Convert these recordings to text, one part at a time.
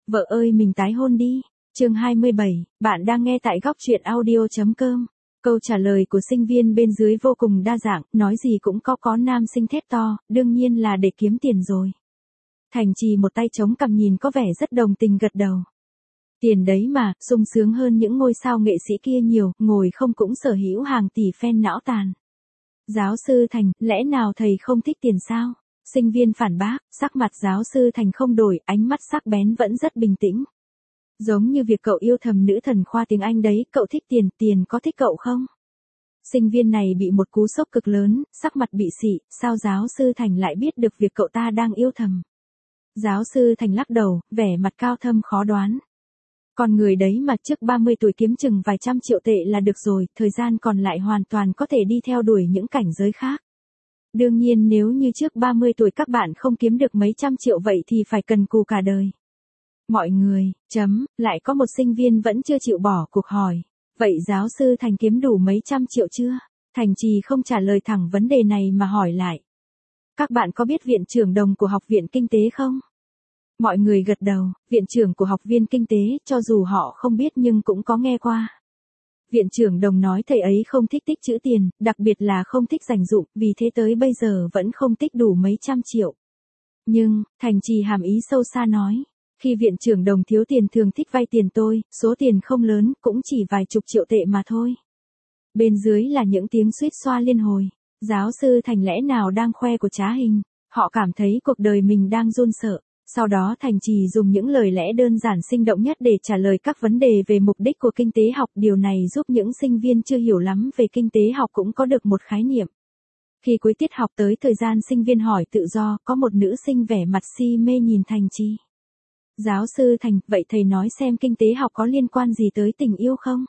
Vợ ơi mình tái hôn đi. Chương 27, bạn đang nghe tại góc truyện audio.com. Câu trả lời của sinh viên bên dưới vô cùng đa dạng, nói gì cũng có nam sinh thét to, đương nhiên là để kiếm tiền rồi. Thành Trì một tay chống cằm nhìn có vẻ rất đồng tình gật đầu. Tiền đấy mà, sung sướng hơn những ngôi sao nghệ sĩ kia nhiều, ngồi không cũng sở hữu hàng tỷ fan não tàn. Giáo sư Thành, lẽ nào thầy không thích tiền sao? Sinh viên phản bác, sắc mặt giáo sư Thành không đổi, ánh mắt sắc bén vẫn rất bình tĩnh. Giống như việc cậu yêu thầm nữ thần khoa tiếng Anh đấy, cậu thích tiền, tiền có thích cậu không? Sinh viên này bị một cú sốc cực lớn, sắc mặt bị xị, sao giáo sư Thành lại biết được việc cậu ta đang yêu thầm? Giáo sư Thành lắc đầu, vẻ mặt cao thâm khó đoán. Con người đấy mà trước 30 tuổi kiếm chừng vài trăm triệu tệ là được rồi, thời gian còn lại hoàn toàn có thể đi theo đuổi những cảnh giới khác. Đương nhiên nếu như trước 30 tuổi các bạn không kiếm được mấy trăm triệu vậy thì phải cần cù cả đời. Mọi người, lại có một sinh viên vẫn chưa chịu bỏ cuộc hỏi. Vậy giáo sư Thành kiếm đủ mấy trăm triệu chưa? Thành Trì không trả lời thẳng vấn đề này mà hỏi lại. Các bạn có biết viện trưởng Đồng của Học viện Kinh tế không? Mọi người gật đầu, viện trưởng của Học viên Kinh tế, cho dù họ không biết nhưng cũng có nghe qua. Viện trưởng Đồng nói thầy ấy không thích tích trữ tiền, đặc biệt là không thích dành dụm, vì thế tới bây giờ vẫn không tích đủ mấy trăm triệu. Nhưng, Thành Trì hàm ý sâu xa nói, khi viện trưởng Đồng thiếu tiền thường thích vay tiền tôi, số tiền không lớn, cũng chỉ vài chục triệu tệ mà thôi. Bên dưới là những tiếng suýt xoa liên hồi. Giáo sư Thành lẽ nào đang khoe của trá hình, họ cảm thấy cuộc đời mình đang run sợ. Sau đó Thành Trì dùng những lời lẽ đơn giản sinh động nhất để trả lời các vấn đề về mục đích của kinh tế học. Điều này giúp những sinh viên chưa hiểu lắm về kinh tế học cũng có được một khái niệm. Khi cuối tiết học tới thời gian sinh viên hỏi tự do, có một nữ sinh vẻ mặt si mê nhìn Thành Trì. Giáo sư Thành, vậy thầy nói xem kinh tế học có liên quan gì tới tình yêu không?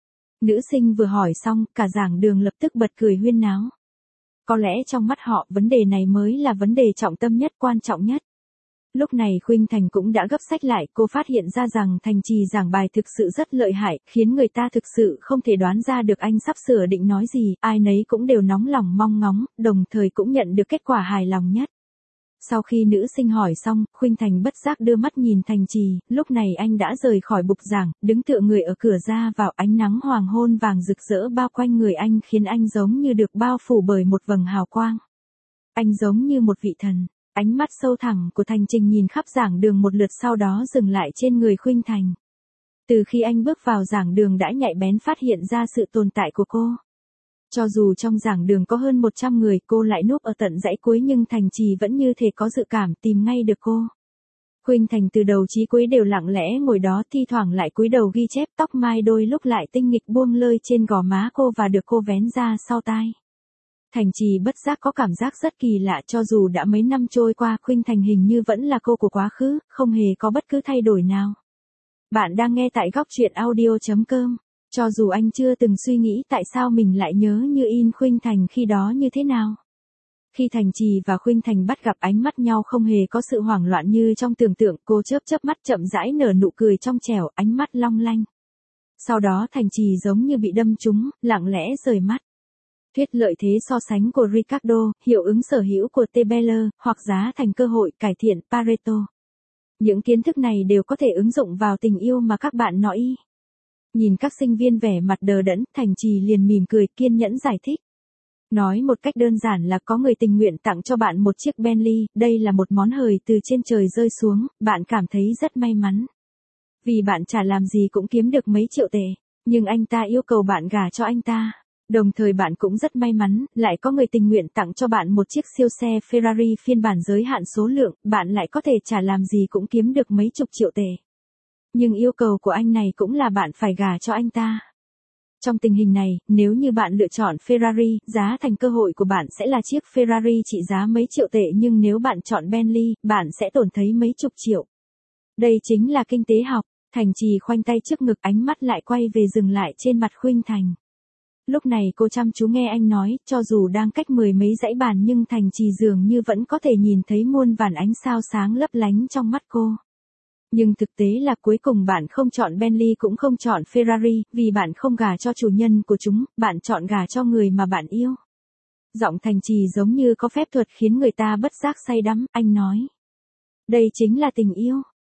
Nữ sinh vừa hỏi xong, cả giảng đường lập tức bật cười huyên náo. Có lẽ trong mắt họ, vấn đề này mới là vấn đề trọng tâm nhất, quan trọng nhất. Lúc này Khuynh Thành cũng đã gấp sách lại, cô phát hiện ra rằng Thành Trì giảng bài thực sự rất lợi hại, khiến người ta thực sự không thể đoán ra được anh sắp sửa định nói gì, ai nấy cũng đều nóng lòng mong ngóng, đồng thời cũng nhận được kết quả hài lòng nhất. Sau khi nữ sinh hỏi xong, Khuynh Thành bất giác đưa mắt nhìn Thành Trì, lúc này anh đã rời khỏi bục giảng, đứng tựa người ở cửa ra vào, ánh nắng hoàng hôn vàng rực rỡ bao quanh người anh khiến anh giống như được bao phủ bởi một vầng hào quang. Anh giống như một vị thần. Ánh mắt sâu thẳm của Thành Trì nhìn khắp giảng đường một lượt sau đó dừng lại trên người Khuynh Thành. Từ khi anh bước vào giảng đường đã nhạy bén phát hiện ra sự tồn tại của cô. Cho dù trong giảng đường có hơn 100 người, cô lại núp ở tận dãy cuối nhưng Thành Trì vẫn như thể có dự cảm tìm ngay được cô. Khuynh Thành từ đầu chí cuối đều lặng lẽ ngồi đó, thi thoảng lại cúi đầu ghi chép, tóc mai đôi lúc lại tinh nghịch buông lơi trên gò má cô và được cô vén ra sau tai. Thành Trì bất giác có cảm giác rất kỳ lạ, cho dù đã mấy năm trôi qua, Khuynh Thành hình như vẫn là cô của quá khứ, không hề có bất cứ thay đổi nào. Bạn đang nghe tại góc truyện audio.com. Cho dù anh chưa từng suy nghĩ tại sao mình lại nhớ như in Khuynh Thành khi đó như thế nào. Khi Thành Trì và Khuynh Thành bắt gặp ánh mắt nhau không hề có sự hoảng loạn như trong tưởng tượng, cô chớp mắt chậm rãi nở nụ cười trong trẻo, ánh mắt long lanh. Sau đó Thành Trì giống như bị đâm trúng, lặng lẽ rời mắt. Thuyết lợi thế so sánh của Ricardo, hiệu ứng sở hữu của Tebeler, hoặc giá thành cơ hội cải thiện Pareto. Những kiến thức này đều có thể ứng dụng vào tình yêu mà các bạn nói. Nhìn các sinh viên vẻ mặt đờ đẫn, Thành Trì liền mỉm cười kiên nhẫn giải thích. Nói một cách đơn giản là có người tình nguyện tặng cho bạn một chiếc Bentley, đây là một món hời từ trên trời rơi xuống, bạn cảm thấy rất may mắn. Vì bạn chả làm gì cũng kiếm được mấy triệu tệ, nhưng anh ta yêu cầu bạn gả cho anh ta. Đồng thời bạn cũng rất may mắn, lại có người tình nguyện tặng cho bạn một chiếc siêu xe Ferrari phiên bản giới hạn số lượng, bạn lại có thể chả làm gì cũng kiếm được mấy chục triệu tệ. Nhưng yêu cầu của anh này cũng là bạn phải gả cho anh ta. Trong tình hình này, nếu như bạn lựa chọn Ferrari, giá thành cơ hội của bạn sẽ là chiếc Ferrari trị giá mấy triệu tệ, nhưng nếu bạn chọn Bentley, bạn sẽ tổn thấy mấy chục triệu. Đây chính là kinh tế học. Thành Trì khoanh tay trước ngực, ánh mắt lại quay về dừng lại trên mặt Khuynh Thành. Lúc này cô chăm chú nghe anh nói, cho dù đang cách mười mấy dãy bàn nhưng Thành Trì dường như vẫn có thể nhìn thấy muôn vàn ánh sao sáng lấp lánh trong mắt cô. Nhưng thực tế là cuối cùng bạn không chọn Bentley cũng không chọn Ferrari, vì bạn không gả cho chủ nhân của chúng, bạn chọn gả cho người mà bạn yêu. Giọng Thành Trì giống như có phép thuật khiến người ta bất giác say đắm, anh nói. Đây chính là tình yêu.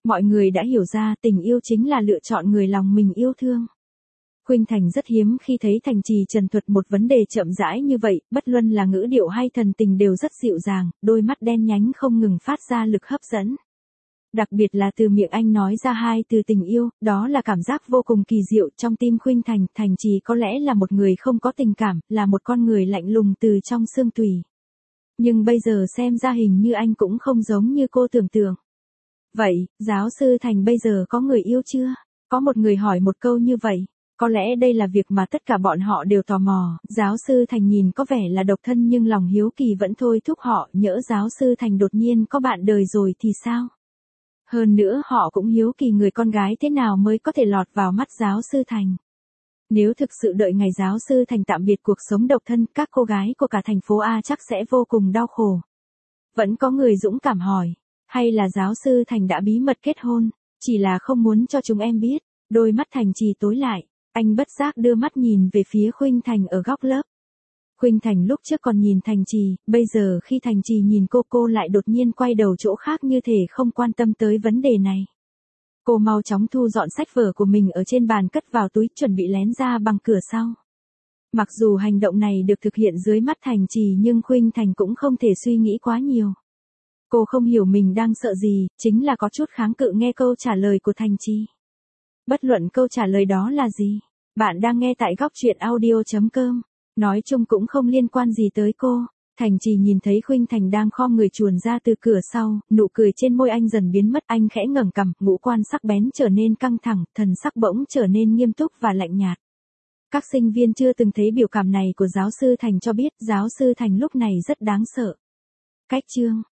Mọi người đã hiểu ra tình yêu chính là lựa chọn người lòng mình yêu thương. Khuynh Thành rất hiếm khi thấy Thành Trì trần thuật một vấn đề chậm rãi như vậy, bất luân là ngữ điệu hay thần tình đều rất dịu dàng, đôi mắt đen nhánh không ngừng phát ra lực hấp dẫn. Đặc biệt là từ miệng anh nói ra hai từ tình yêu, đó là cảm giác vô cùng kỳ diệu trong tim Khuynh Thành. Thành Trì có lẽ là một người không có tình cảm, là một con người lạnh lùng từ trong xương tủy. Nhưng bây giờ xem ra hình như anh cũng không giống như cô tưởng tượng. Vậy, giáo sư Thành bây giờ có người yêu chưa? Có một người hỏi một câu như vậy. Có lẽ đây là việc mà tất cả bọn họ đều tò mò. Giáo sư Thành nhìn có vẻ là độc thân nhưng lòng hiếu kỳ vẫn thôi thúc họ. Nhỡ giáo sư Thành đột nhiên có bạn đời rồi thì sao? Hơn nữa họ cũng hiếu kỳ người con gái thế nào mới có thể lọt vào mắt giáo sư Thành. Nếu thực sự đợi ngày giáo sư Thành tạm biệt cuộc sống độc thân, các cô gái của cả thành phố A chắc sẽ vô cùng đau khổ. Vẫn có người dũng cảm hỏi, hay là giáo sư Thành đã bí mật kết hôn, chỉ là không muốn cho chúng em biết. Đôi mắt Thành Trì tối lại, anh bất giác đưa mắt nhìn về phía Khuynh Thành ở góc lớp. Khuynh Thành lúc trước còn nhìn Thành Trì, bây giờ khi Thành Trì nhìn cô lại đột nhiên quay đầu chỗ khác như thể không quan tâm tới vấn đề này. Cô mau chóng thu dọn sách vở của mình ở trên bàn cất vào túi, chuẩn bị lén ra bằng cửa sau. Mặc dù hành động này được thực hiện dưới mắt Thành Trì nhưng Khuynh Thành cũng không thể suy nghĩ quá nhiều. Cô không hiểu mình đang sợ gì, chính là có chút kháng cự nghe câu trả lời của Thành Trì. Bất luận câu trả lời đó là gì, bạn đang nghe tại góc truyện audio.com. Nói chung cũng không liên quan gì tới cô. Thành Trì nhìn thấy Khuynh Thành đang khom người chuồn ra từ cửa sau, nụ cười trên môi anh dần biến mất, anh khẽ ngẩng cằm, ngũ quan sắc bén trở nên căng thẳng, thần sắc bỗng trở nên nghiêm túc và lạnh nhạt. Các sinh viên chưa từng thấy biểu cảm này của giáo sư Thành cho biết giáo sư Thành lúc này rất đáng sợ. Cách chương